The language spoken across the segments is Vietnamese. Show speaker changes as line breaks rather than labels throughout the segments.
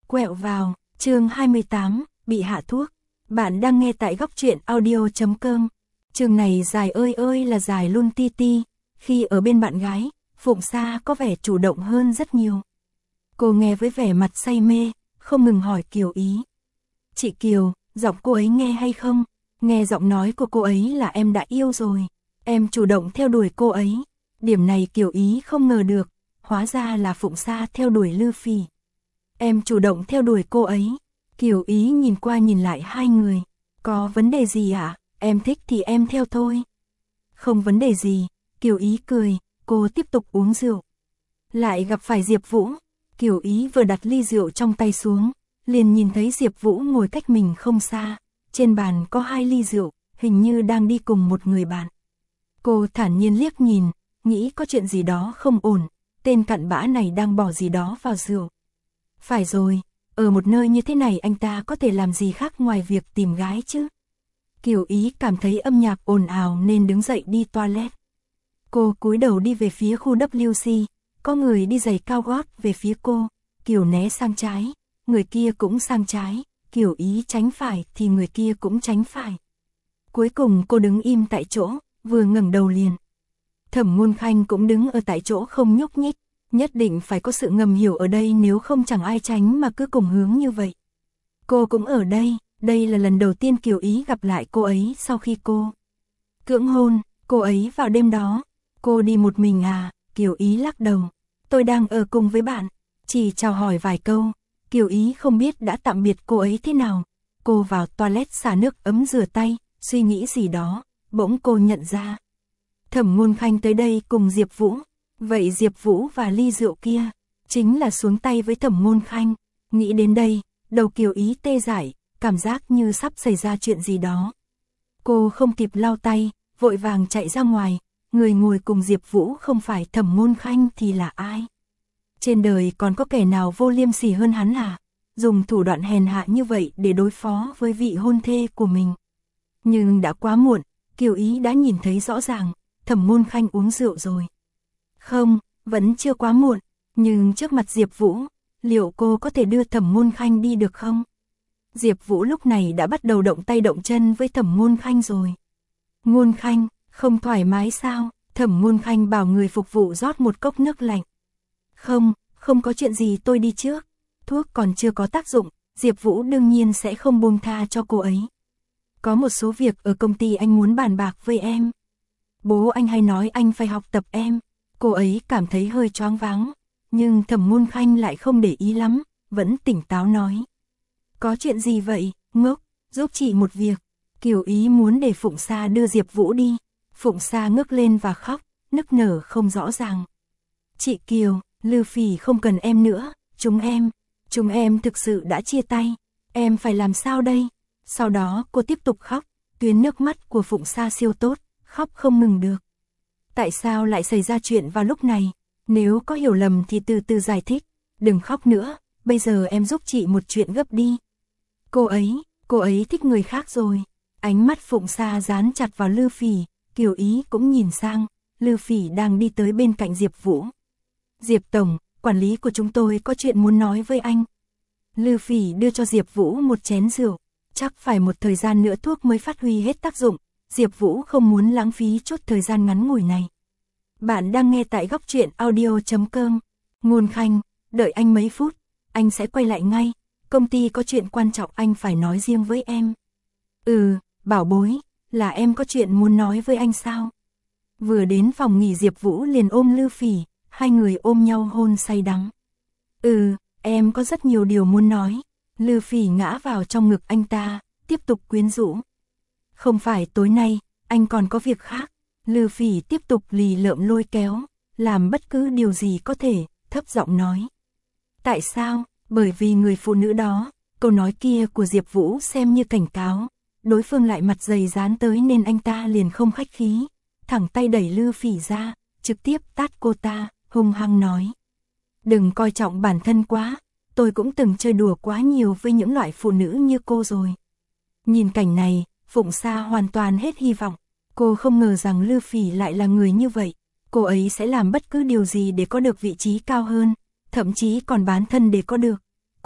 Quẹo vào, chương 28, bị hạ thuốc. Bạn đang nghe tại góc truyện audio.com. Chương này dài ơi là dài luôn ti ti. Khi ở bên bạn gái, Phụng Sa có vẻ chủ động hơn rất nhiều. Cô nghe với vẻ mặt say mê, không ngừng hỏi Kiều Ý. Chị Kiều, giọng cô ấy nghe hay không? Nghe giọng nói của cô ấy là em đã yêu rồi. Em chủ động theo đuổi cô ấy. Điểm này Kiều Ý không ngờ được, hóa ra là Phụng Sa theo đuổi Lư Phỉ. Em chủ động theo đuổi cô ấy. Kiều Ý nhìn qua nhìn lại hai người. Có vấn đề gì ạ? Em thích thì em theo thôi. Không vấn đề gì. Kiều Ý cười, cô tiếp tục uống rượu. Lại gặp phải Diệp Vũ. Kiều Ý vừa đặt ly rượu trong tay xuống, liền nhìn thấy Diệp Vũ ngồi cách mình không xa. Trên bàn có 2 ly rượu, hình như đang đi cùng một người bạn. Cô thản nhiên liếc nhìn, nghĩ có chuyện gì đó không ổn. Tên cặn bã này đang bỏ gì đó vào rượu. Phải rồi, ở một nơi như thế này anh ta có thể làm gì khác ngoài việc tìm gái chứ? Kiều Ý cảm thấy âm nhạc ồn ào nên đứng dậy đi toilet. Cô cúi đầu đi về phía khu WC, có người đi giày cao gót về phía cô. Kiều né sang trái, người kia cũng sang trái, Kiều Ý tránh phải thì người kia cũng tránh phải. Cuối cùng cô đứng im tại chỗ, vừa ngẩng đầu liền. Thẩm Ngôn Khanh cũng đứng ở tại chỗ không nhúc nhích. Nhất định phải có sự ngầm hiểu ở đây, nếu không chẳng ai tránh mà cứ cùng hướng như vậy. Cô cũng ở đây, đây là lần đầu tiên Kiều Ý gặp lại cô ấy sau khi cô cưỡng hôn cô ấy vào đêm đó. Cô đi một mình à? Kiều Ý lắc đầu. Tôi đang ở cùng với bạn, chỉ chào hỏi vài câu. Kiều Ý không biết đã tạm biệt cô ấy thế nào. Cô vào toilet xả nước ấm rửa tay, suy nghĩ gì đó, bỗng cô nhận ra Thẩm Ngôn Khanh tới đây cùng Diệp Vũ. Vậy Diệp Vũ và ly rượu kia chính là xuống tay với Thẩm Ngôn Khanh. Nghĩ đến đây, đầu Kiều Ý tê dại, cảm giác như sắp xảy ra chuyện gì đó. Cô không kịp lau tay, vội vàng chạy ra ngoài. Người ngồi cùng Diệp Vũ không phải Thẩm Ngôn Khanh thì là ai? Trên đời còn có kẻ nào vô liêm sỉ hơn hắn à? Dùng thủ đoạn hèn hạ như vậy để đối phó với vị hôn thê của mình. Nhưng đã quá muộn, Kiều Ý đã nhìn thấy rõ ràng, Thẩm Ngôn Khanh uống rượu rồi. Không, vẫn chưa quá muộn, nhưng trước mặt Diệp Vũ, liệu cô có thể đưa Thẩm Ngôn Khanh đi được không? Diệp Vũ lúc này đã bắt đầu động tay động chân với Thẩm Ngôn Khanh rồi. Ngôn Khanh, không thoải mái sao? Thẩm Ngôn Khanh bảo người phục vụ rót một cốc nước lạnh. Không có chuyện gì, tôi đi trước. Thuốc còn chưa có tác dụng, Diệp Vũ đương nhiên sẽ không buông tha cho cô ấy. Có một số việc ở công ty anh muốn bàn bạc với em. Bố anh hay nói anh phải học tập em. Cô ấy cảm thấy hơi choáng váng, nhưng Thẩm Ngôn Khanh lại không để ý lắm, vẫn tỉnh táo nói. Có chuyện gì vậy, ngốc, giúp chị một việc. Kiều Ý muốn để Phụng Sa đưa Diệp Vũ đi. Phụng Sa ngước lên và khóc, nức nở không rõ ràng. Chị Kiều, Lư Phỉ không cần em nữa, chúng em thực sự đã chia tay, em phải làm sao đây? Sau đó cô tiếp tục khóc, tuyến nước mắt của Phụng Sa siêu tốt, khóc không ngừng được. Tại sao lại xảy ra chuyện vào lúc này? Nếu có hiểu lầm thì từ từ giải thích, đừng khóc nữa, bây giờ em giúp chị một chuyện gấp đi. Cô ấy thích người khác rồi. Ánh mắt Phụng Sa dán chặt vào Lư Phỉ, Kiều Ý cũng nhìn sang, Lư Phỉ đang đi tới bên cạnh Diệp Vũ. Diệp Tổng, quản lý của chúng tôi có chuyện muốn nói với anh. Lư Phỉ đưa cho Diệp Vũ một chén rượu, chắc phải một thời gian nữa thuốc mới phát huy hết tác dụng. Diệp Vũ không muốn lãng phí chút thời gian ngắn ngủi này. Bạn đang nghe tại góc truyện audio.com. Ngôn Khanh, đợi anh mấy phút, anh sẽ quay lại ngay. Công ty có chuyện quan trọng anh phải nói riêng với em. Bảo bối, là em có chuyện muốn nói với anh sao? Vừa đến phòng nghỉ Diệp Vũ liền ôm Lư Phỉ, hai người ôm nhau hôn say đắm. Em có rất nhiều điều muốn nói. Lư Phỉ ngã vào trong ngực anh ta, tiếp tục quyến rũ. Không phải tối nay, anh còn có việc khác. Lư Phỉ tiếp tục lì lợm lôi kéo, làm bất cứ điều gì có thể, thấp giọng nói. Tại sao? Bởi vì người phụ nữ đó, câu nói kia của Diệp Vũ xem như cảnh cáo, đối phương lại mặt dày dán tới nên anh ta liền không khách khí, thẳng tay đẩy Lư Phỉ ra, trực tiếp tát cô ta, hung hăng nói. Đừng coi trọng bản thân quá, tôi cũng từng chơi đùa quá nhiều với những loại phụ nữ như cô rồi. Nhìn cảnh này, Phụng Sa hoàn toàn hết hy vọng. Cô không ngờ rằng Lư Phỉ lại là người như vậy. Cô ấy sẽ làm bất cứ điều gì để có được vị trí cao hơn, thậm chí còn bán thân để có được.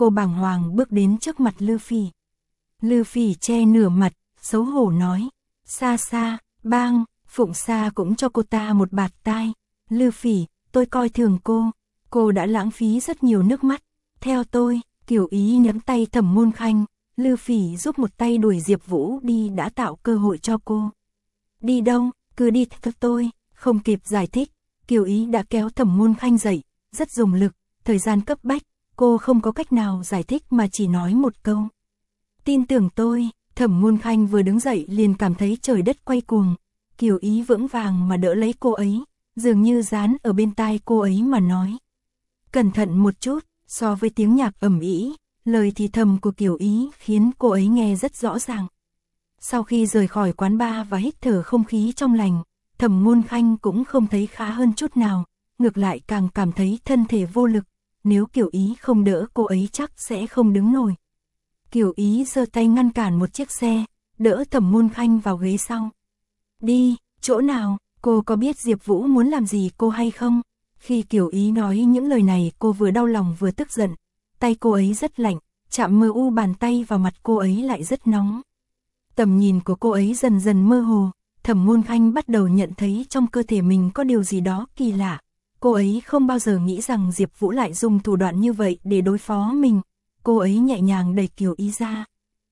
cô bàng hoàng bước đến trước mặt Lư Phỉ. Lư Phỉ che nửa mặt, xấu hổ nói, xa xa, bang, Phụng Sa cũng cho cô ta một bạt tai. Lư Phỉ, tôi coi thường cô đã lãng phí rất nhiều nước mắt. Theo tôi, Kiều Ý nắm tay Thẩm Môn Khanh, Lư Phỉ giúp một tay đuổi Diệp Vũ đi đã tạo cơ hội cho cô. Đi đâu, cứ đi theo tôi. Không kịp giải thích, Kiều Ý đã kéo Thẩm Môn Khanh dậy, rất dùng lực, thời gian cấp bách, cô không có cách nào giải thích mà chỉ nói một câu. Tin tưởng tôi. Thẩm Môn Khanh vừa đứng dậy liền cảm thấy trời đất quay cuồng. Kiều Ý vững vàng mà đỡ lấy cô ấy, dường như dán ở bên tai cô ấy mà nói. Cẩn thận một chút. So với tiếng nhạc ầm ĩ, lời thì thầm của Kiều Ý khiến cô ấy nghe rất rõ ràng. Sau khi rời khỏi quán bar và hít thở không khí trong lành, Thẩm Môn Khanh cũng không thấy khá hơn chút nào, ngược lại càng cảm thấy thân thể vô lực, nếu Kiều Ý không đỡ cô ấy chắc sẽ không đứng nổi. Kiều Ý giơ tay ngăn cản một chiếc xe, đỡ Thẩm Môn Khanh vào ghế sau. Đi, chỗ nào, cô có biết Diệp Vũ muốn làm gì cô hay không? Khi Kiều Ý nói những lời này cô vừa đau lòng vừa tức giận, tay cô ấy rất lạnh, chạm mờ u bàn tay vào mặt cô ấy lại rất nóng. Tầm nhìn của cô ấy dần dần mơ hồ, Thẩm Môn Khanh bắt đầu nhận thấy trong cơ thể mình có điều gì đó kỳ lạ. Cô ấy không bao giờ nghĩ rằng Diệp Vũ lại dùng thủ đoạn như vậy để đối phó mình. Cô ấy nhẹ nhàng đẩy Kiều Ý ra.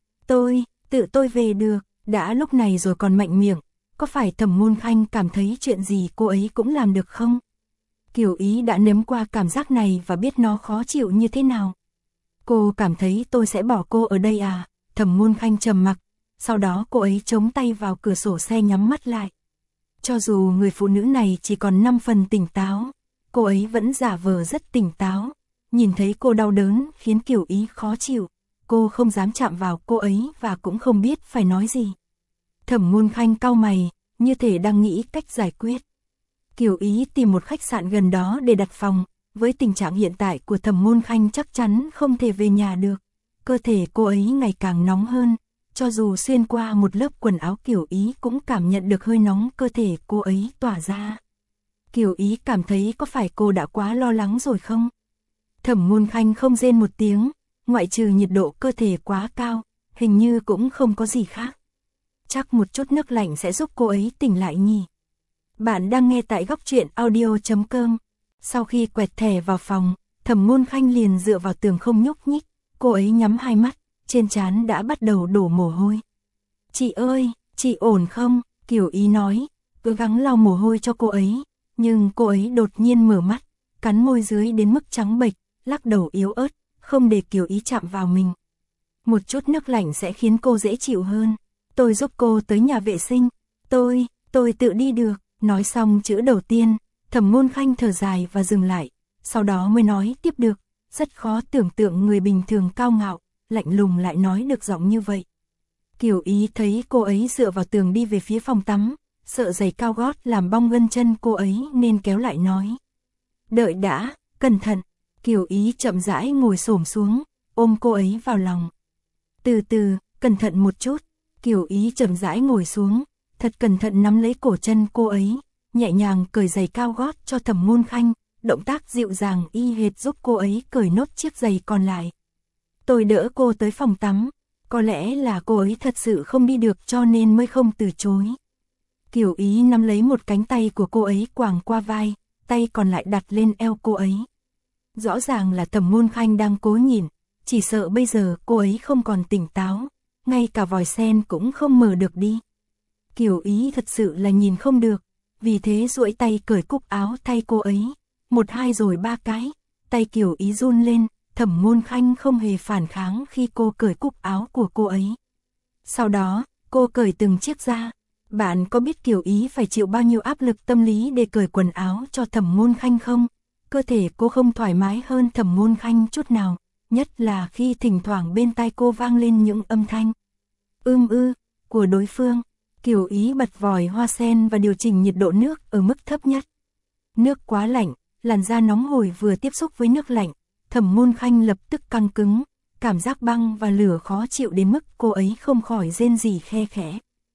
Tự tôi về được, đã lúc này rồi còn mạnh miệng, có phải Thẩm Môn Khanh cảm thấy chuyện gì cô ấy cũng làm được không? Kiều Ý đã nếm qua cảm giác này và biết nó khó chịu như thế nào. Cô cảm thấy tôi sẽ bỏ cô ở đây à? Thẩm Môn Khanh trầm mặc, sau đó cô ấy chống tay vào cửa sổ xe nhắm mắt lại. Cho dù người phụ nữ này chỉ còn 5 phần tỉnh táo, cô ấy vẫn giả vờ rất tỉnh táo. Nhìn thấy cô đau đớn khiến Kiều Ý khó chịu, cô không dám chạm vào cô ấy và cũng không biết phải nói gì. Thẩm Môn Khanh cau mày, như thể đang nghĩ cách giải quyết. Kiều Ý tìm một khách sạn gần đó để đặt phòng, với tình trạng hiện tại của Thẩm Môn Khanh chắc chắn không thể về nhà được. Cơ thể cô ấy ngày càng nóng hơn, cho dù xuyên qua một lớp quần áo Kiều Ý cũng cảm nhận được hơi nóng cơ thể cô ấy tỏa ra. Kiều Ý cảm thấy có phải cô đã quá lo lắng rồi không? Thẩm Môn Khanh không rên một tiếng, ngoại trừ nhiệt độ cơ thể quá cao, hình như cũng không có gì khác. Chắc một chút nước lạnh sẽ giúp cô ấy tỉnh lại nhỉ. Bạn đang nghe tại góc truyện audio.com. Sau khi quẹt thẻ vào phòng, Thẩm Môn Khanh liền dựa vào tường không nhúc nhích, cô ấy nhắm hai mắt, trên trán đã bắt đầu đổ mồ hôi. Chị ơi, chị ổn không? Kiều Ý nói, cố gắng lau mồ hôi cho cô ấy, nhưng cô ấy đột nhiên mở mắt, cắn môi dưới đến mức trắng bệch, lắc đầu yếu ớt, không để Kiều Ý chạm vào mình. Một chút nước lạnh sẽ khiến cô dễ chịu hơn. Tôi giúp cô tới nhà vệ sinh. Tôi tự đi được. Nói xong chữ đầu tiên, Thẩm Môn Khanh thở dài và dừng lại, sau đó mới nói tiếp được. Rất khó tưởng tượng người bình thường cao ngạo, lạnh lùng lại nói được giọng như vậy. Kiều Ý thấy cô ấy dựa vào tường đi về phía phòng tắm, sợ giày cao gót làm bong gân chân cô ấy nên kéo lại nói. Đợi đã, cẩn thận. Kiều Ý chậm rãi ngồi xổm xuống, ôm cô ấy vào lòng. Từ từ, cẩn thận một chút. Kiều Ý chậm rãi ngồi xuống, thật cẩn thận nắm lấy cổ chân cô ấy, nhẹ nhàng cởi giày cao gót cho Thẩm Môn Khanh, động tác dịu dàng y hệt giúp cô ấy cởi nốt chiếc giày còn lại. Tôi đỡ cô tới phòng tắm, có lẽ là cô ấy thật sự không đi được cho nên mới không từ chối. Kiều Ý nắm lấy một cánh tay của cô ấy quàng qua vai, tay còn lại đặt lên eo cô ấy. Rõ ràng là Thẩm Môn Khanh đang cố nhìn, chỉ sợ bây giờ cô ấy không còn tỉnh táo, ngay cả vòi sen cũng không mở được đi. Kiều Ý thật sự là nhìn không được, vì thế duỗi tay cởi cúc áo thay cô ấy, 1 2 rồi 3 cái, tay Kiều Ý run lên, Thẩm Môn Khanh không hề phản kháng khi cô cởi cúc áo của cô ấy. Sau đó, cô cởi từng chiếc ra. Bạn có biết Kiều Ý phải chịu bao nhiêu áp lực tâm lý để cởi quần áo cho Thẩm Môn Khanh không? Cơ thể cô không thoải mái hơn Thẩm Môn Khanh chút nào, nhất là khi thỉnh thoảng bên tai cô vang lên những âm thanh của đối phương. Kiều Ý bật vòi hoa sen và điều chỉnh nhiệt độ nước ở mức thấp nhất. Nước quá lạnh, làn da nóng hổi vừa tiếp xúc với nước lạnh, Thẩm Môn Khanh lập tức căng cứng, cảm giác băng và lửa khó chịu đến mức cô ấy không khỏi rên rỉ khe khẽ.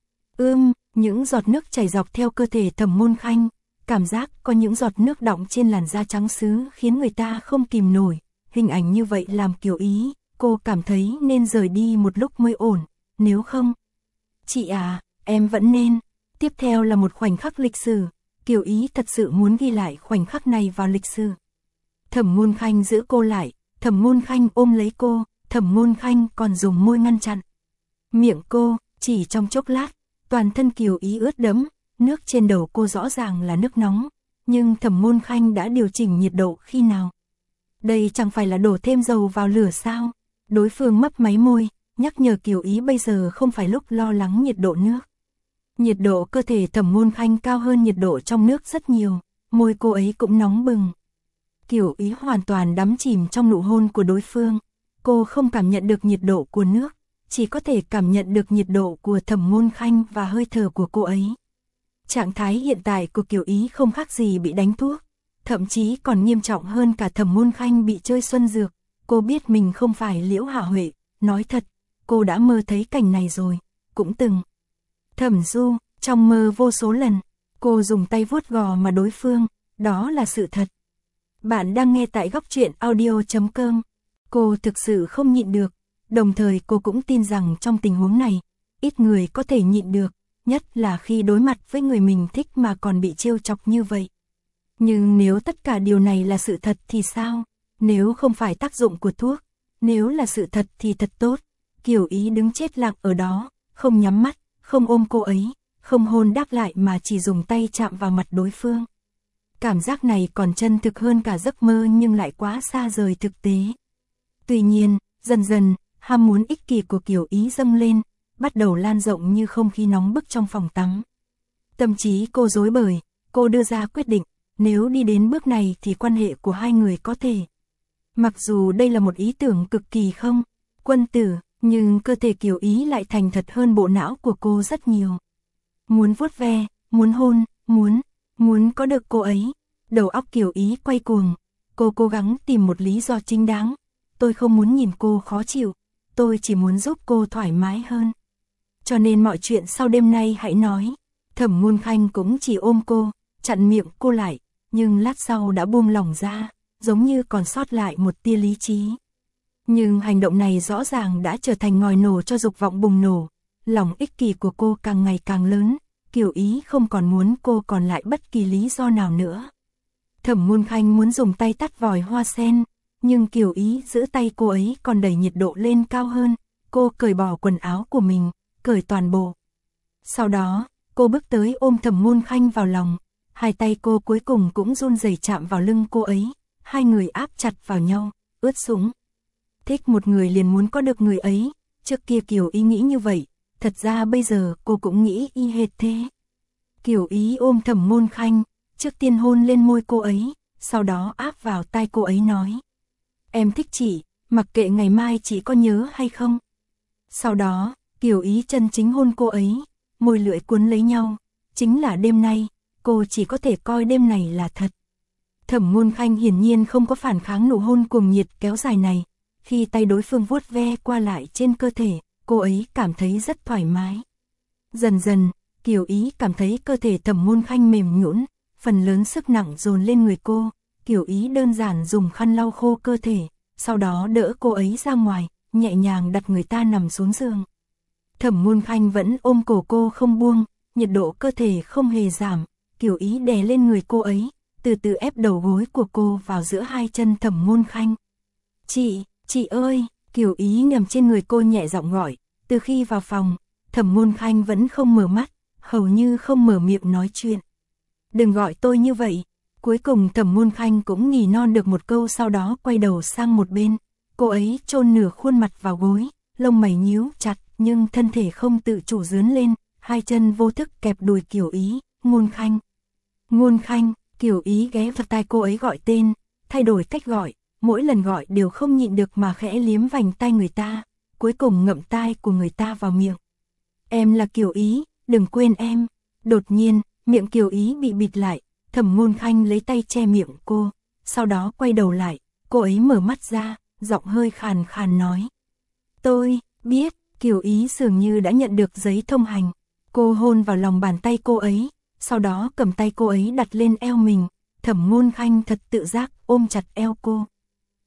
Những giọt nước chảy dọc theo cơ thể Thẩm Môn Khanh, cảm giác có những giọt nước đọng trên làn da trắng sứ khiến người ta không kìm nổi, hình ảnh như vậy làm Kiều Ý, cô cảm thấy nên rời đi một lúc mới ổn, nếu không. Chị à, em vẫn nên. Tiếp theo là một khoảnh khắc lịch sử, Kiều Ý thật sự muốn ghi lại khoảnh khắc này vào lịch sử. Thẩm Ngôn Khanh giữ cô lại, Thẩm Ngôn Khanh ôm lấy cô, Thẩm Ngôn Khanh còn dùng môi ngăn chặn miệng cô, chỉ trong chốc lát, toàn thân Kiều Ý ướt đẫm, nước trên đầu cô rõ ràng là nước nóng, nhưng Thẩm Ngôn Khanh đã điều chỉnh nhiệt độ khi nào? Đây chẳng phải là đổ thêm dầu vào lửa sao? Đối phương mấp máy môi, nhắc nhở Kiều Ý bây giờ không phải lúc lo lắng nhiệt độ nước. Nhiệt độ cơ thể Thẩm Ngôn Khanh cao hơn nhiệt độ trong nước rất nhiều, môi cô ấy cũng nóng bừng. Kiều Ý hoàn toàn đắm chìm trong nụ hôn của đối phương, cô không cảm nhận được nhiệt độ của nước, chỉ có thể cảm nhận được nhiệt độ của Thẩm Ngôn Khanh và hơi thở của cô ấy. Trạng thái hiện tại của Kiều Ý không khác gì bị đánh thuốc, thậm chí còn nghiêm trọng hơn cả Thẩm Ngôn Khanh bị chơi xuân dược. Cô biết mình không phải Liễu Hạ Huệ, nói thật, cô đã mơ thấy cảnh này rồi, cũng từng. Thẩm Du, trong mơ vô số lần, cô dùng tay vuốt gò mà đối phương, đó là sự thật. Bạn đang nghe tại góc truyện audio.com. Cô thực sự không nhịn được, đồng thời cô cũng tin rằng trong tình huống này, ít người có thể nhịn được, nhất là khi đối mặt với người mình thích mà còn bị trêu chọc như vậy. Nhưng nếu tất cả điều này là sự thật thì sao? Nếu không phải tác dụng của thuốc, nếu là sự thật thì thật tốt. Kiều Ý đứng chết lặng ở đó, không nhắm mắt, không ôm cô ấy, không hôn đáp lại mà chỉ dùng tay chạm vào mặt đối phương. Cảm giác này còn chân thực hơn cả giấc mơ nhưng lại quá xa rời thực tế. Tuy nhiên, dần dần, ham muốn ích kỷ của Kiều Ý dâng lên, bắt đầu lan rộng như không khí nóng bức trong phòng tắm. Tâm trí cô rối bời, cô đưa ra quyết định, nếu đi đến bước này thì quan hệ của hai người có thể. Mặc dù đây là một ý tưởng cực kỳ không quân tử, nhưng cơ thể Kiều Ý lại thành thật hơn bộ não của cô rất nhiều. Muốn vuốt ve, muốn hôn, muốn có được cô ấy. Đầu óc Kiều Ý quay cuồng, cô cố gắng tìm một lý do chính đáng. Tôi không muốn nhìn cô khó chịu, tôi chỉ muốn giúp cô thoải mái hơn. Cho nên mọi chuyện sau đêm nay hãy nói. Thẩm Ngôn Khanh cũng chỉ ôm cô, chặn miệng cô lại, nhưng lát sau đã buông lỏng ra, giống như còn sót lại một tia lý trí. Nhưng hành động này rõ ràng đã trở thành ngòi nổ cho dục vọng bùng nổ, lòng ích kỷ của cô càng ngày càng lớn, Kiều Ý không còn muốn cô còn lại bất kỳ lý do nào nữa. Thẩm Ngôn Khanh muốn dùng tay tắt vòi hoa sen, nhưng Kiều Ý giữ tay cô ấy còn đẩy nhiệt độ lên cao hơn, cô cởi bỏ quần áo của mình, cởi toàn bộ. Sau đó, cô bước tới ôm Thẩm Ngôn Khanh vào lòng, hai tay cô cuối cùng cũng run rẩy chạm vào lưng cô ấy, hai người áp chặt vào nhau, ướt sũng. Thích một người liền muốn có được người ấy, trước kia Kiều Ý nghĩ như vậy, thật ra bây giờ cô cũng nghĩ y hệt thế. Kiều Ý ôm Thẩm Ngôn Khanh, trước tiên hôn lên môi cô ấy, sau đó áp vào tai cô ấy nói. Em thích chị, mặc kệ ngày mai chị có nhớ hay không. Sau đó, Kiều Ý chân chính hôn cô ấy, môi lưỡi cuốn lấy nhau, chính là đêm nay, cô chỉ có thể coi đêm này là thật. Thẩm Ngôn Khanh hiển nhiên không có phản kháng nụ hôn cuồng nhiệt kéo dài này, khi tay đối phương vuốt ve qua lại trên cơ thể, cô ấy cảm thấy rất thoải mái. Dần dần, Kiều Ý cảm thấy cơ thể Thẩm Ngôn Khanh mềm nhũn, phần lớn sức nặng dồn lên người cô, Kiều Ý đơn giản dùng khăn lau khô cơ thể, sau đó đỡ cô ấy ra ngoài, nhẹ nhàng đặt người ta nằm xuống giường. Thẩm Ngôn Khanh vẫn ôm cổ cô không buông, nhiệt độ cơ thể không hề giảm, Kiều Ý đè lên người cô ấy, từ từ ép đầu gối của cô vào giữa hai chân Thẩm Ngôn Khanh. Chị ơi, Kiều Ý nằm trên người cô nhẹ giọng gọi, từ khi vào phòng, Thẩm Ngôn Khanh vẫn không mở mắt, hầu như không mở miệng nói chuyện. Đừng gọi tôi như vậy. Cuối cùng Thẩm Ngôn Khanh cũng nghỉ non được một câu, sau đó quay đầu sang một bên, cô ấy chôn nửa khuôn mặt vào gối, lông mày nhíu chặt, nhưng thân thể không tự chủ dướn lên, hai chân vô thức kẹp đùi Kiều Ý. Ngôn Khanh, Kiều Ý ghé vào tai cô ấy gọi tên, thay đổi cách gọi, mỗi lần gọi đều không nhịn được mà khẽ liếm vành tai người ta, cuối cùng ngậm tai của người ta vào miệng. Em là Kiều Ý, đừng quên em. Đột nhiên, miệng Kiều Ý bị bịt lại, Thẩm Ngôn Khanh lấy tay che miệng cô, sau đó quay đầu lại, cô ấy mở mắt ra, giọng hơi khàn khàn nói. Tôi biết. Kiều Ý dường như đã nhận được giấy thông hành, cô hôn vào lòng bàn tay cô ấy, sau đó cầm tay cô ấy đặt lên eo mình, Thẩm Ngôn Khanh thật tự giác ôm chặt eo cô.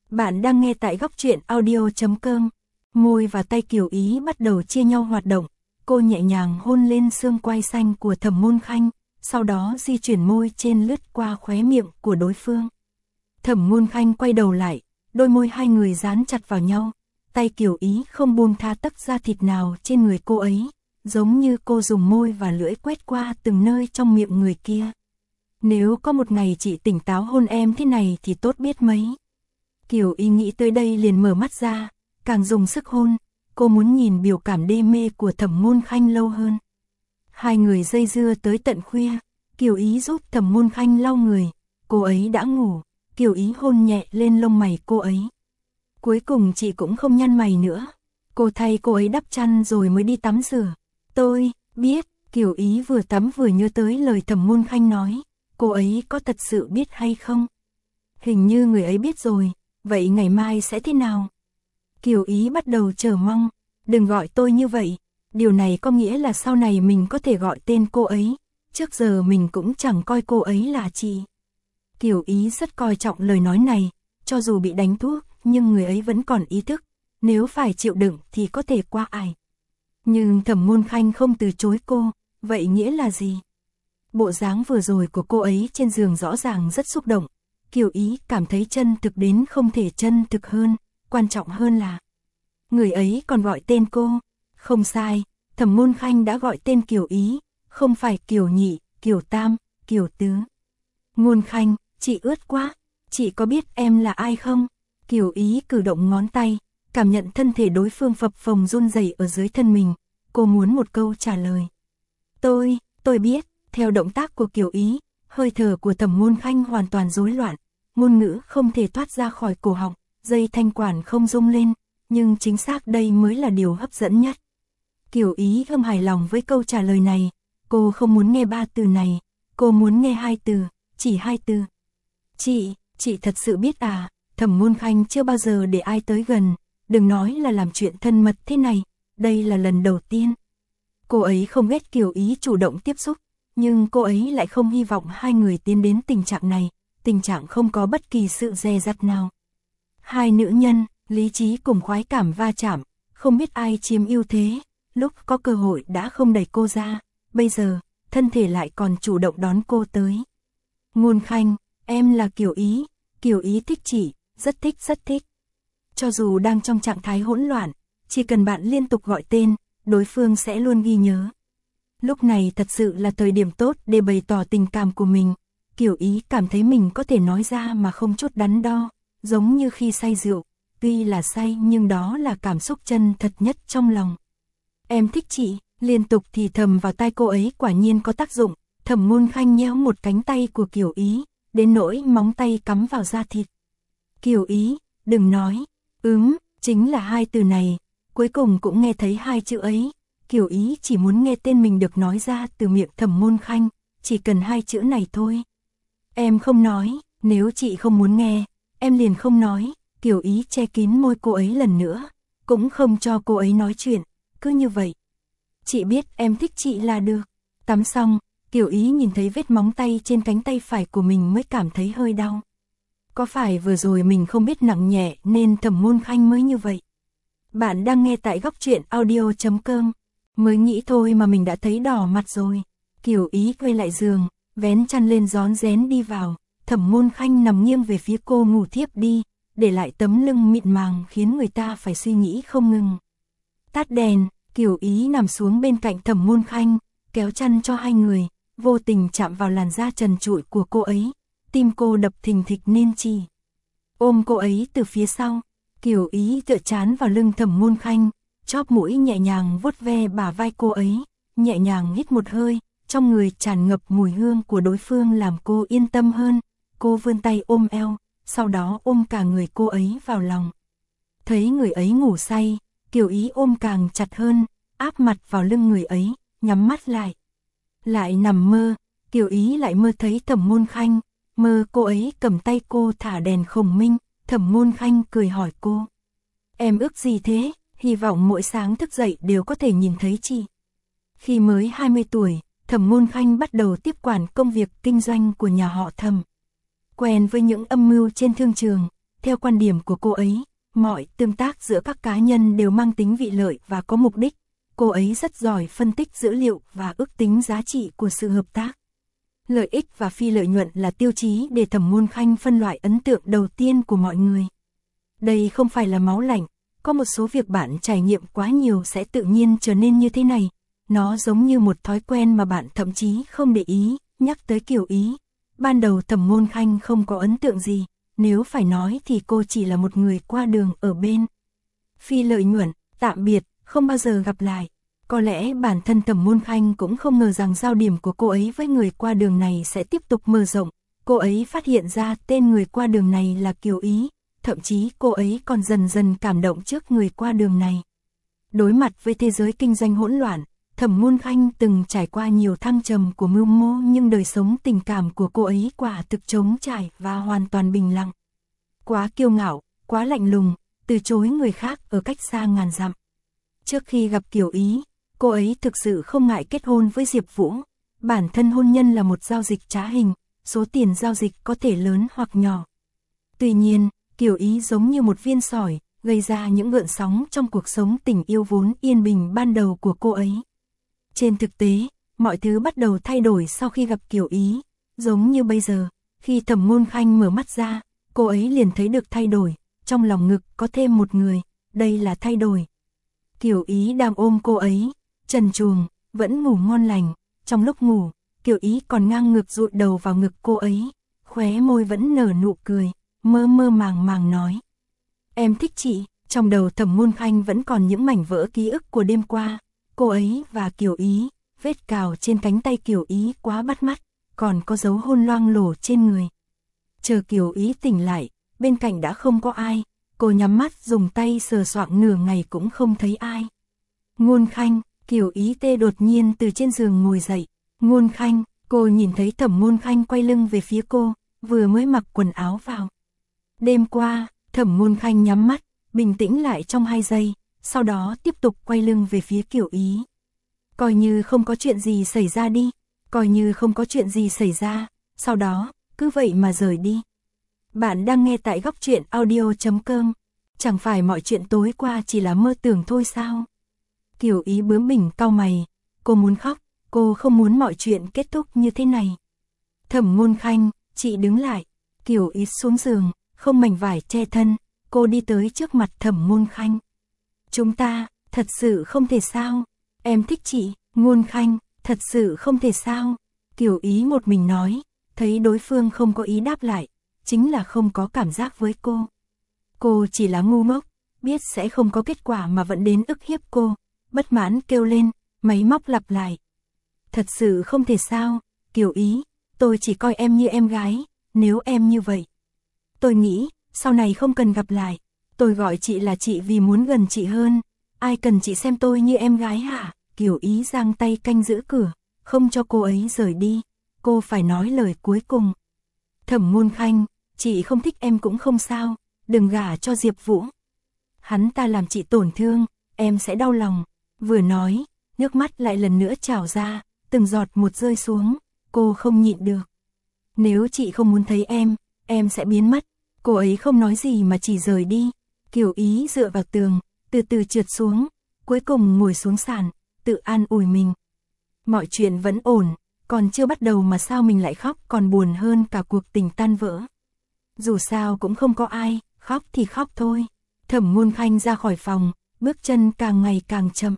Bạn đang nghe tại góc truyện audio.com. Môi và tay Kiều Ý bắt đầu chia nhau hoạt động. Cô nhẹ nhàng hôn lên xương quai xanh của Thẩm Môn Khanh, sau đó di chuyển môi trên lướt qua khóe miệng của đối phương. Thẩm Môn Khanh quay đầu lại, đôi môi hai người dán chặt vào nhau. Tay Kiều Ý không buông tha tấc da thịt nào trên người cô ấy, giống như cô dùng môi và lưỡi quét qua từng nơi trong miệng người kia. Nếu có một ngày chị tỉnh táo hôn em thế này thì tốt biết mấy. Kiều Ý nghĩ tới đây liền mở mắt ra, càng dùng sức hôn, cô muốn nhìn biểu cảm đê mê của Thẩm Môn Khanh lâu hơn. Hai người dây dưa tới tận khuya, Kiều Ý giúp Thẩm Môn Khanh lau người, cô ấy đã ngủ, Kiều Ý hôn nhẹ lên lông mày cô ấy. Cuối cùng chị cũng không nhăn mày nữa, cô thay cô ấy đắp chăn rồi mới đi tắm rửa. Tôi biết, Kiều Ý vừa tắm vừa nhớ tới lời Thẩm Môn Khanh nói, cô ấy có thật sự biết hay không? Hình như người ấy biết rồi, vậy ngày mai sẽ thế nào? Kiều Ý bắt đầu chờ mong, đừng gọi tôi như vậy, điều này có nghĩa là sau này mình có thể gọi tên cô ấy, trước giờ mình cũng chẳng coi cô ấy là chị. Kiều Ý rất coi trọng lời nói này, cho dù bị đánh thuốc, nhưng người ấy vẫn còn ý thức, nếu phải chịu đựng thì có thể qua ải. Nhưng Thẩm Môn Khanh không từ chối cô, vậy nghĩa là gì? Bộ dáng vừa rồi của cô ấy trên giường rõ ràng rất xúc động, Kiều Ý cảm thấy chân thực đến không thể chân thực hơn, quan trọng hơn là người ấy còn gọi tên cô. Không sai, Thẩm Môn Khanh đã gọi tên Kiều Ý, không phải Kiều Nhị, Kiều Tam, Kiều Tứ. Môn Khanh, chị ướt quá, chị có biết em là ai không? Kiều Ý cử động ngón tay, cảm nhận thân thể đối phương phập phồng run rẩy ở dưới thân mình, cô muốn một câu trả lời. Tôi biết. Theo động tác của Kiều Ý, hơi thở của Thẩm Môn Khanh hoàn toàn rối loạn, ngôn ngữ không thể thoát ra khỏi cổ họng, dây thanh quản không rung lên, nhưng chính xác đây mới là điều hấp dẫn nhất. Kiều Ý không hài lòng với câu trả lời này, cô không muốn nghe 3 từ này, cô muốn nghe 2 từ, chỉ 2 từ. Chị thật sự biết à? Thẩm Môn Khanh chưa bao giờ để ai tới gần, đừng nói là làm chuyện thân mật thế này, đây là lần đầu tiên. Cô ấy không ghét Kiều Ý chủ động tiếp xúc, nhưng cô ấy lại không hy vọng hai người tiến đến tình trạng này, tình trạng không có bất kỳ sự dè dặt nào. Hai nữ nhân, lý trí cùng khoái cảm va chạm, không biết ai chiếm ưu thế, lúc có cơ hội đã không đẩy cô ra, bây giờ, thân thể lại còn chủ động đón cô tới. Môn Khanh, em là Kiều Ý, Kiều Ý thích chị, rất thích. Cho dù đang trong trạng thái hỗn loạn, chỉ cần bạn liên tục gọi tên, đối phương sẽ luôn ghi nhớ. Lúc này thật sự là thời điểm tốt để bày tỏ tình cảm của mình, Kiều Ý cảm thấy mình có thể nói ra mà không chút đắn đo, giống như khi say rượu, tuy là say nhưng đó là cảm xúc chân thật nhất trong lòng. Em thích chị, liên tục thì thầm vào tai cô ấy quả nhiên có tác dụng, Thẩm Môn Khanh nhéo một cánh tay của Kiều Ý, đến nỗi móng tay cắm vào da thịt. Kiều Ý, đừng nói, chính là 2 từ này, cuối cùng cũng nghe thấy 2 chữ ấy. Kiều Ý chỉ muốn nghe tên mình được nói ra từ miệng Thẩm Môn Khanh, chỉ cần 2 chữ này thôi. Em không nói, nếu chị không muốn nghe, em liền không nói. Kiều Ý che kín môi cô ấy lần nữa, cũng không cho cô ấy nói chuyện, cứ như vậy. Chị biết em thích chị là được. Tắm xong, Kiều Ý nhìn thấy vết móng tay trên cánh tay phải của mình mới cảm thấy hơi đau. Có phải vừa rồi mình không biết nặng nhẹ nên Thẩm Môn Khanh mới như vậy? Bạn đang nghe tại góc truyện audio.com. Mới nghĩ thôi mà mình đã thấy đỏ mặt rồi. Kiều Ý quay lại giường, vén chăn lên rón rén đi vào, Thẩm Môn Khanh nằm nghiêng về phía cô ngủ thiếp đi, để lại tấm lưng mịn màng khiến người ta phải suy nghĩ không ngừng. Tắt đèn, Kiều Ý nằm xuống bên cạnh Thẩm Môn Khanh, kéo chăn cho hai người, vô tình chạm vào làn da trần trụi của cô ấy, tim cô đập thình thịch nên chi. Ôm cô ấy từ phía sau, Kiều Ý tựa trán vào lưng Thẩm Môn Khanh, chóp mũi nhẹ nhàng vuốt ve bả vai cô ấy, nhẹ nhàng hít một hơi, trong người tràn ngập mùi hương của đối phương làm cô yên tâm hơn. Cô vươn tay ôm eo, sau đó ôm cả người cô ấy vào lòng. Thấy người ấy ngủ say, Kiều Ý ôm càng chặt hơn, áp mặt vào lưng người ấy, nhắm mắt lại. Lại nằm mơ, Kiều Ý lại mơ thấy Thẩm Môn Khanh, mơ cô ấy cầm tay cô thả đèn khổng minh, Thẩm Môn Khanh cười hỏi cô. Em ước gì thế? Hy vọng mỗi sáng thức dậy đều có thể nhìn thấy chị. Khi mới 20 tuổi, Thẩm Môn Khanh bắt đầu tiếp quản công việc kinh doanh của nhà họ Thẩm. Quen với những âm mưu trên thương trường, Theo quan điểm của cô ấy, mọi tương tác giữa các cá nhân đều mang tính vị lợi và có mục đích. Cô ấy rất giỏi phân tích dữ liệu và ước tính giá trị của sự hợp tác. Lợi ích và phi lợi nhuận là tiêu chí để Thẩm Ngôn Khanh phân loại ấn tượng đầu tiên của mọi người. Đây không phải là máu lạnh, có một số việc bạn trải nghiệm quá nhiều sẽ tự nhiên trở nên như thế này. Nó giống như một thói quen mà bạn thậm chí không để ý. Nhắc tới Kiều Ý, ban đầu Thẩm Ngôn Khanh không có ấn tượng gì, nếu phải nói thì cô chỉ là một người qua đường ở bên. Phi lợi nhuận, tạm biệt, không bao giờ gặp lại. Có lẽ bản thân Thẩm Ngôn Khanh cũng không ngờ rằng giao điểm của cô ấy với người qua đường này sẽ tiếp tục mở rộng. Cô ấy phát hiện ra tên người qua đường này là Kiều Ý, thậm chí cô ấy còn dần dần cảm động trước người qua đường này. Đối mặt với thế giới kinh doanh hỗn loạn, Thẩm Ngôn Khanh từng trải qua nhiều thăng trầm của mưu mô, nhưng đời sống tình cảm của cô ấy quả thực trống trải và hoàn toàn bình lặng. Quá kiêu ngạo, quá lạnh lùng, từ chối người khác ở cách xa ngàn dặm. Trước khi gặp Kiều Ý, cô ấy thực sự không ngại kết hôn với Diệp Vũ. Bản thân hôn nhân là một giao dịch trá hình, số tiền giao dịch có thể lớn hoặc nhỏ. Tuy nhiên, Kiều Ý giống như một viên sỏi, gây ra những gợn sóng trong cuộc sống tình yêu vốn yên bình ban đầu của cô ấy. Trên thực tế, mọi thứ bắt đầu thay đổi sau khi gặp Kiều Ý. Giống như bây giờ, khi Thẩm Ngôn Khanh mở mắt ra, cô ấy liền thấy được thay đổi, trong lòng ngực có thêm một người, đây là thay đổi. Kiều Ý đang ôm cô ấy, trần truồng, vẫn ngủ ngon lành. Trong lúc ngủ, Kiều Ý còn ngang ngược dụi đầu vào ngực cô ấy, khóe môi vẫn nở nụ cười, mơ mơ màng màng nói. Em thích chị. Trong đầu Thẩm Ngôn Khanh vẫn còn những mảnh vỡ ký ức của đêm qua. Cô ấy và Kiều Ý, vết cào trên cánh tay Kiều Ý quá bắt mắt, còn có dấu hôn loang lổ trên người. Chờ Kiều Ý tỉnh lại, bên cạnh đã không có ai, cô nhắm mắt dùng tay sờ soạng nửa ngày cũng không thấy ai. Ngôn Khanh, Kiều Ý tê đột nhiên từ trên giường ngồi dậy. Ngôn Khanh, cô nhìn thấy Thẩm Ngôn Khanh quay lưng về phía cô, vừa mới mặc quần áo vào. Đêm qua, Thẩm Ngôn Khanh nhắm mắt, bình tĩnh lại trong 2 giây, sau đó tiếp tục quay lưng về phía Kiều Ý. Coi như không có chuyện gì xảy ra đi, coi như không có chuyện gì xảy ra, sau đó, cứ vậy mà rời đi. Bạn đang nghe tại Góc Truyện Audio.com. Chẳng phải mọi chuyện tối qua chỉ là mơ tưởng thôi sao? Kiều Ý bướng bỉnh cau mày, cô muốn khóc, cô không muốn mọi chuyện kết thúc như thế này. Thẩm Ngôn Khanh, chị đứng lại. Kiều Ý xuống giường, không mảnh vải che thân, cô đi tới trước mặt Thẩm Ngôn Khanh. Chúng ta, thật sự không thể sao? Em thích chị. Ngôn Khanh, thật sự không thể sao? Kiều Ý một mình nói, thấy đối phương không có ý đáp lại, chính là không có cảm giác với cô. Cô chỉ là ngu ngốc, biết sẽ không có kết quả mà vẫn đến ức hiếp cô, bất mãn kêu lên, máy móc lặp lại. Thật sự không thể sao? Kiều Ý, tôi chỉ coi em như em gái, nếu em như vậy. Tôi nghĩ, sau này không cần gặp lại, tôi gọi chị là chị vì muốn gần chị hơn, ai cần chị xem tôi như em gái hả? Kiều Ý giang tay canh giữ cửa, không cho cô ấy rời đi, cô phải nói lời cuối cùng. Thẩm Ngôn Khanh, chị không thích em cũng không sao, đừng gả cho Diệp Vũ. Hắn ta làm chị tổn thương, em sẽ đau lòng. Vừa nói, nước mắt lại lần nữa trào ra, từng giọt một rơi xuống, cô không nhịn được. Nếu chị không muốn thấy em sẽ biến mất. Cô ấy không nói gì mà chỉ rời đi. Kiều Ý dựa vào tường, từ từ trượt xuống, cuối cùng ngồi xuống sàn, tự an ủi mình. Mọi chuyện vẫn ổn, còn chưa bắt đầu mà sao mình lại khóc, còn buồn hơn cả cuộc tình tan vỡ. Dù sao cũng không có ai, khóc thì khóc thôi. Thẩm Ngôn Khanh ra khỏi phòng, bước chân càng ngày càng chậm.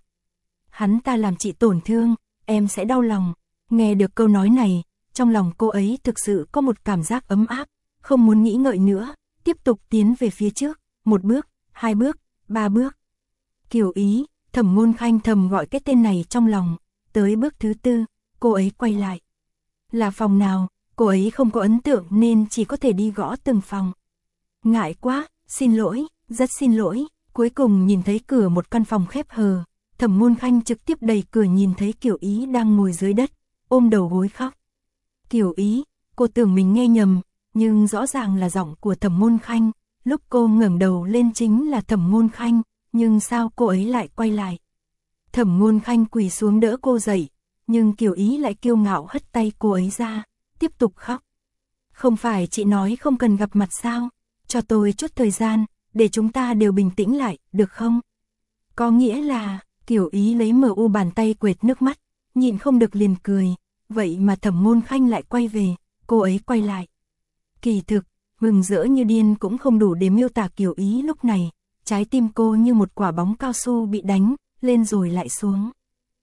Hắn ta làm chị tổn thương, em sẽ đau lòng. Nghe được câu nói này, trong lòng cô ấy thực sự có một cảm giác ấm áp, không muốn nghĩ ngợi nữa, tiếp tục tiến về phía trước, 1 bước, 2 bước, 3 bước. Kiều Ý, Thẩm Ngôn Khanh thầm gọi cái tên này trong lòng, tới bước thứ 4, cô ấy quay lại. Là phòng nào, cô ấy không có ấn tượng nên chỉ có thể đi gõ từng phòng. Ngại quá, xin lỗi, rất xin lỗi. Cuối cùng nhìn thấy cửa một căn phòng khép hờ, Thẩm Ngôn Khanh trực tiếp đẩy cửa nhìn thấy Kiều Ý đang ngồi dưới đất, ôm đầu gối khóc. Kiều Ý, cô tưởng mình nghe nhầm, nhưng rõ ràng là giọng của Thẩm Ngôn Khanh, lúc cô ngẩng đầu lên chính là Thẩm Ngôn Khanh, nhưng sao cô ấy lại quay lại? Thẩm Ngôn Khanh quỳ xuống đỡ cô dậy, nhưng Kiều Ý lại kiêu ngạo hất tay cô ấy ra, tiếp tục khóc. Không phải chị nói không cần gặp mặt sao? cho tôi chút thời gian, để chúng ta đều bình tĩnh lại, được không? Có nghĩa là, Kiều Ý lấy MU bàn tay quệt nước mắt, nhịn không được liền cười, vậy mà Thẩm Ngôn Khanh lại quay về, cô ấy quay lại. Kỳ thực, mừng rỡ như điên cũng không đủ để miêu tả Kiều Ý lúc này, trái tim cô như một quả bóng cao su bị đánh, lên rồi lại xuống.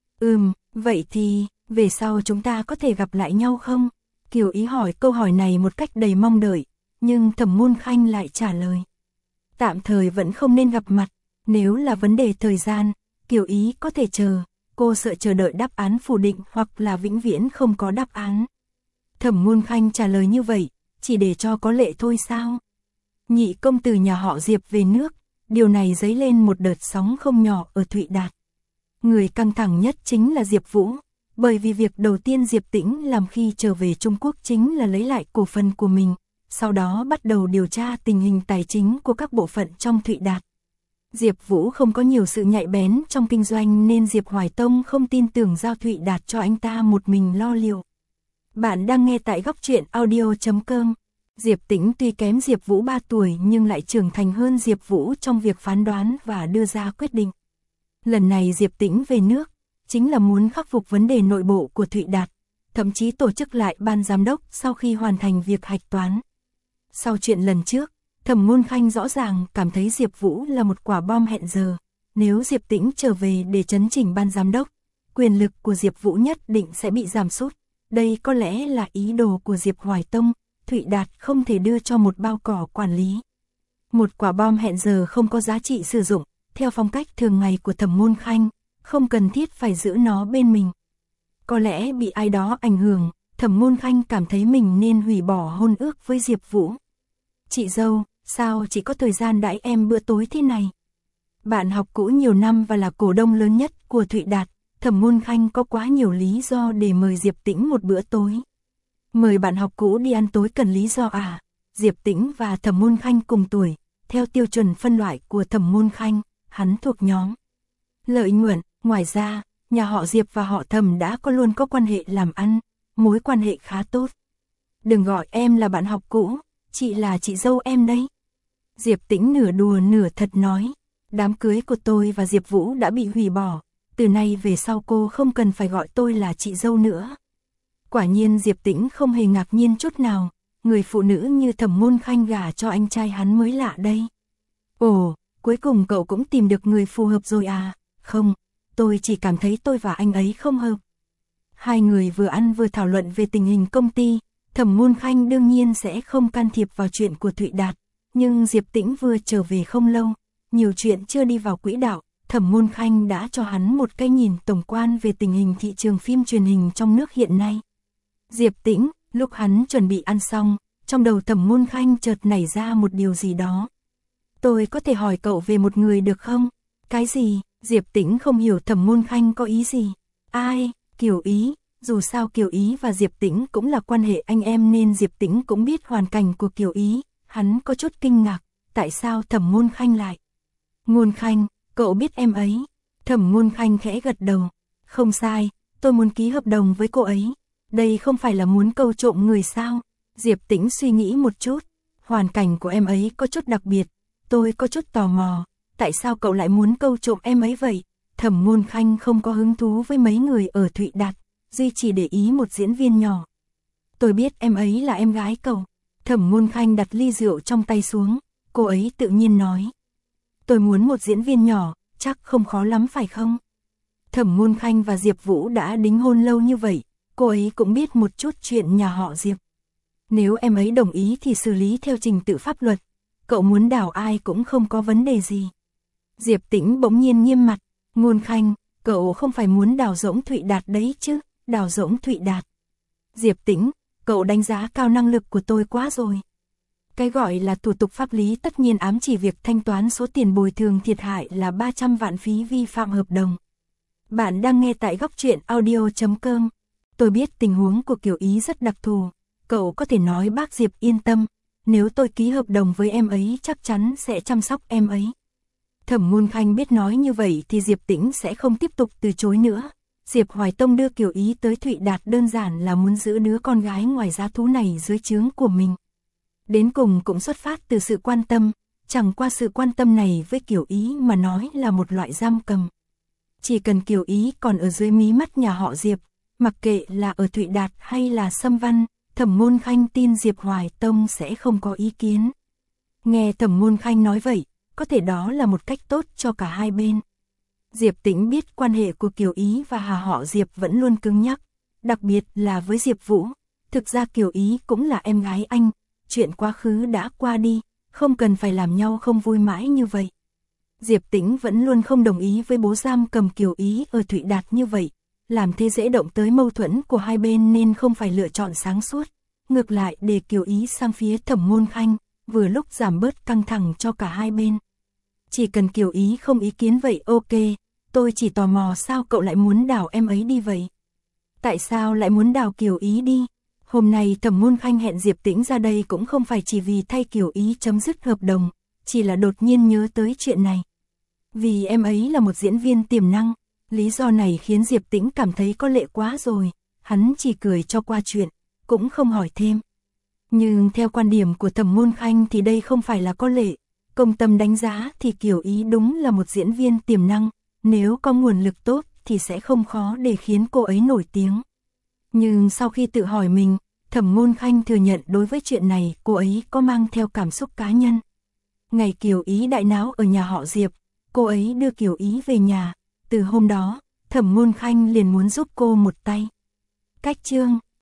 Vậy thì, về sau chúng ta có thể gặp lại nhau không? Kiều Ý hỏi câu hỏi này một cách đầy mong đợi, nhưng Thẩm Ngôn Khanh lại trả lời. Tạm thời vẫn không nên gặp mặt, nếu là vấn đề thời gian, Kiều Ý có thể chờ, cô sợ chờ đợi đáp án phủ định hoặc là vĩnh viễn không có đáp án. Thẩm Ngôn Khanh trả lời như vậy, chỉ để cho có lệ thôi sao? Nhị công tử nhà họ Diệp về nước, điều này dấy lên một đợt sóng không nhỏ ở Thụy Đạt. Người căng thẳng nhất chính là Diệp Vũ, bởi vì việc đầu tiên Diệp Tĩnh làm khi trở về Trung Quốc chính là lấy lại cổ phần của mình, sau đó bắt đầu điều tra tình hình tài chính của các bộ phận trong Thụy Đạt. Diệp Vũ không có nhiều sự nhạy bén trong kinh doanh nên Diệp Hoài Tông không tin tưởng giao Thụy Đạt cho anh ta một mình lo liệu. Bạn đang nghe tại góc truyện audio.com. Diệp Tĩnh tuy kém Diệp Vũ 3 tuổi nhưng lại trưởng thành hơn Diệp Vũ trong việc phán đoán và đưa ra quyết định. Lần này Diệp Tĩnh về nước, chính là muốn khắc phục vấn đề nội bộ của Thụy Đạt, thậm chí tổ chức lại ban giám đốc sau khi hoàn thành việc hạch toán. Sau chuyện lần trước, Thẩm Ngôn Khanh rõ ràng cảm thấy Diệp Vũ là một quả bom hẹn giờ, nếu Diệp Tĩnh trở về để chấn chỉnh ban giám đốc, quyền lực của Diệp Vũ nhất định sẽ bị giảm sút. Đây có lẽ là ý đồ của Diệp Hoài Tông, Thụy Đạt không thể đưa cho một bao cỏ quản lý. Một quả bom hẹn giờ không có giá trị sử dụng, theo phong cách thường ngày của Thẩm Ngôn Khanh, không cần thiết phải giữ nó bên mình. Có lẽ bị ai đó ảnh hưởng, Thẩm Ngôn Khanh cảm thấy mình nên hủy bỏ hôn ước với Diệp Vũ. Chị dâu, sao chỉ có thời gian đãi em bữa tối thế này? Bạn học cũ nhiều năm và là cổ đông lớn nhất của Thụy Đạt, Thẩm Ngôn Khanh có quá nhiều lý do để mời Diệp Tĩnh một bữa tối. Mời bạn học cũ đi ăn tối cần lý do à? Diệp Tĩnh và Thẩm Ngôn Khanh cùng tuổi, theo tiêu chuẩn phân loại của Thẩm Ngôn Khanh, hắn thuộc nhóm lợi nhuận. Ngoài ra, nhà họ Diệp và họ Thẩm đã luôn có quan hệ làm ăn, mối quan hệ khá tốt. Đừng gọi em là bạn học cũ, chị là chị dâu em đấy. Diệp Tĩnh nửa đùa nửa thật nói, đám cưới của tôi và Diệp Vũ đã bị hủy bỏ, từ nay về sau cô không cần phải gọi tôi là chị dâu nữa. Quả nhiên Diệp Tĩnh không hề ngạc nhiên chút nào, người phụ nữ như Thẩm Ngôn Khanh gả cho anh trai hắn mới lạ đây. Ồ, cuối cùng cậu cũng tìm được người phù hợp rồi à? Không, tôi chỉ cảm thấy tôi và anh ấy không hợp. Hai người vừa ăn vừa thảo luận về tình hình công ty, Thẩm Ngôn Khanh đương nhiên sẽ không can thiệp vào chuyện của Thụy Đạt, nhưng Diệp Tĩnh vừa trở về không lâu, nhiều chuyện chưa đi vào quỹ đạo, Thẩm Ngôn Khanh đã cho hắn một cái nhìn tổng quan về tình hình thị trường phim truyền hình trong nước hiện nay. Diệp Tĩnh, lúc hắn chuẩn bị ăn xong, trong đầu Thẩm Ngôn Khanh chợt nảy ra một điều gì đó. Tôi có thể hỏi cậu về một người được không? Cái gì? Diệp Tĩnh không hiểu Thẩm Ngôn Khanh có ý gì. Ai? Kiều Ý. Dù sao Kiều Ý và Diệp Tĩnh cũng là quan hệ anh em nên Diệp Tĩnh cũng biết hoàn cảnh của Kiều Ý. Hắn có chút kinh ngạc, tại sao Thẩm Ngôn Khanh lại? Ngôn Khanh, cậu biết em ấy. Thẩm Ngôn Khanh khẽ gật đầu. Không sai, tôi muốn ký hợp đồng với cô ấy. Đây không phải là muốn câu trộm người sao? Diệp Tĩnh suy nghĩ một chút. Hoàn cảnh của em ấy có chút đặc biệt. Tôi có chút tò mò. Tại sao cậu lại muốn câu trộm em ấy vậy? Thẩm Ngôn Khanh không có hứng thú với mấy người ở Thụy Đạt, duy chỉ để ý một diễn viên nhỏ. Tôi biết em ấy là em gái cậu. Thẩm Ngôn Khanh đặt ly rượu trong tay xuống, cô ấy tự nhiên nói. Tôi muốn một diễn viên nhỏ, chắc không khó lắm phải không? Thẩm Ngôn Khanh và Diệp Vũ đã đính hôn lâu như vậy, cô ấy cũng biết một chút chuyện nhà họ Diệp. Nếu em ấy đồng ý thì xử lý theo trình tự pháp luật, cậu muốn đào ai cũng không có vấn đề gì. Diệp Tĩnh bỗng nhiên nghiêm mặt, Ngôn Khanh, cậu không phải muốn đào rỗng Thụy Đạt đấy chứ, đào rỗng Thụy Đạt. Diệp Tĩnh, cậu đánh giá cao năng lực của tôi quá rồi. Cái gọi là thủ tục pháp lý tất nhiên ám chỉ việc thanh toán số tiền bồi thường thiệt hại là 300 vạn phí vi phạm hợp đồng. Bạn đang nghe tại góc truyện audio.com. Tôi biết tình huống của Kiều Ý rất đặc thù, cậu có thể nói bác Diệp yên tâm, nếu tôi ký hợp đồng với em ấy chắc chắn sẽ chăm sóc em ấy. Thẩm Ngôn Khanh biết nói như vậy thì Diệp Tĩnh sẽ không tiếp tục từ chối nữa. Diệp Hoài Tông đưa Kiều Ý tới Thụy Đạt đơn giản là muốn giữ đứa con gái ngoài giá thú này dưới trướng của mình. Đến cùng cũng xuất phát từ sự quan tâm, chẳng qua sự quan tâm này với Kiều Ý mà nói là một loại giam cầm. Chỉ cần Kiều Ý còn ở dưới mí mắt nhà họ Diệp, mặc kệ là ở Thụy Đạt hay là Sâm Văn, Thẩm Ngôn Khanh tin Diệp Hoài Tông sẽ không có ý kiến. Nghe Thẩm Ngôn Khanh nói vậy, có thể đó là một cách tốt cho cả hai bên. Diệp Tĩnh biết quan hệ của Kiều Ý và họ Diệp vẫn luôn cứng nhắc, đặc biệt là với Diệp Vũ. Thực ra Kiều Ý cũng là em gái anh, chuyện quá khứ đã qua đi, không cần phải làm nhau không vui mãi như vậy. Diệp Tĩnh vẫn luôn không đồng ý với bố giam cầm Kiều Ý ở Thụy Đạt như vậy, làm thế dễ động tới mâu thuẫn của hai bên nên không phải lựa chọn sáng suốt. Ngược lại để Kiều Ý sang phía Thẩm Ngôn Khanh, vừa lúc giảm bớt căng thẳng cho cả hai bên. Chỉ cần Kiều Ý không ý kiến vậy ok, tôi chỉ tò mò sao cậu lại muốn đào em ấy đi vậy? Tại sao lại muốn đào Kiều Ý đi? Hôm nay Thẩm Ngôn Khanh hẹn Diệp Tĩnh ra đây cũng không phải chỉ vì thay Kiều Ý chấm dứt hợp đồng, chỉ là đột nhiên nhớ tới chuyện này. Vì em ấy là một diễn viên tiềm năng, lý do này khiến Diệp Tĩnh cảm thấy có lệ quá rồi, hắn chỉ cười cho qua chuyện, cũng không hỏi thêm. Nhưng theo quan điểm của Thẩm Ngôn Khanh thì đây không phải là có lệ, công tâm đánh giá thì Kiều Ý đúng là một diễn viên tiềm năng, nếu có nguồn lực tốt thì sẽ không khó để khiến cô ấy nổi tiếng. Nhưng sau khi tự hỏi mình, Thẩm Ngôn Khanh thừa nhận đối với chuyện này cô ấy có mang theo cảm xúc cá nhân. Ngày Kiều Ý đại náo ở nhà họ Diệp, cô ấy đưa Kiều Ý về nhà, từ hôm đó, Thẩm Ngôn Khanh liền muốn giúp cô một tay. Cách chương